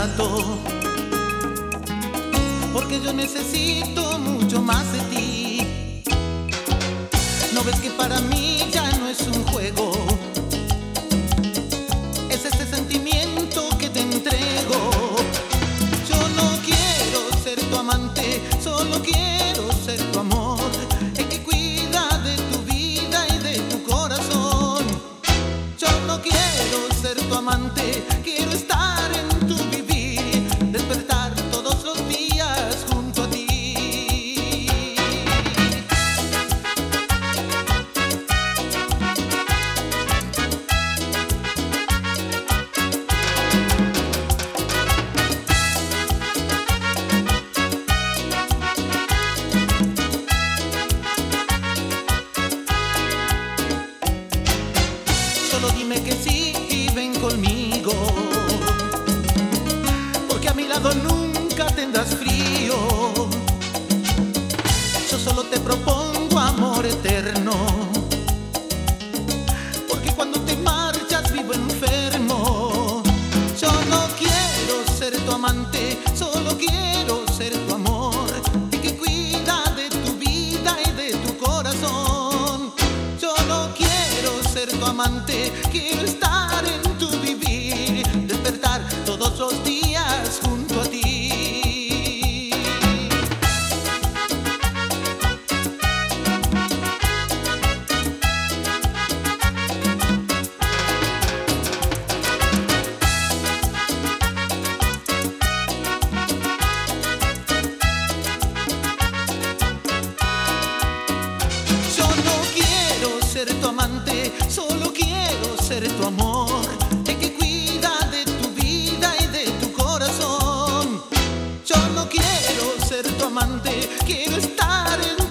trato, porque yo necesito mucho más de ti. ¿No ves que para mí ya no es un juego? Es este sentimiento que te entrego. Yo no quiero ser tu amante, solo quiero ser tu amor, el que cuida de tu vida y de tu corazón. Yo no quiero ser tu amante, quiero estar en tu vivir, despertar todos los días junto a ti. Solo dime que sí y ven conmigo, porque a mi lado nunca tendrás frío. Yo solo te propongo amor eterno, porque cuando te marchas vivo enfermo. Yo no quiero ser tu amante, solo quiero ser tu amor, el que cuida de tu vida y de tu corazón. Yo no quiero ser tu amante, quiero estar en tu vivir, despertar todos los días junto a ti. Yo no quiero ser tu amante, solo quiero ser tu amor, el que cuida de tu vida y de tu corazón. Yo no quiero ser tu amante, quiero estar en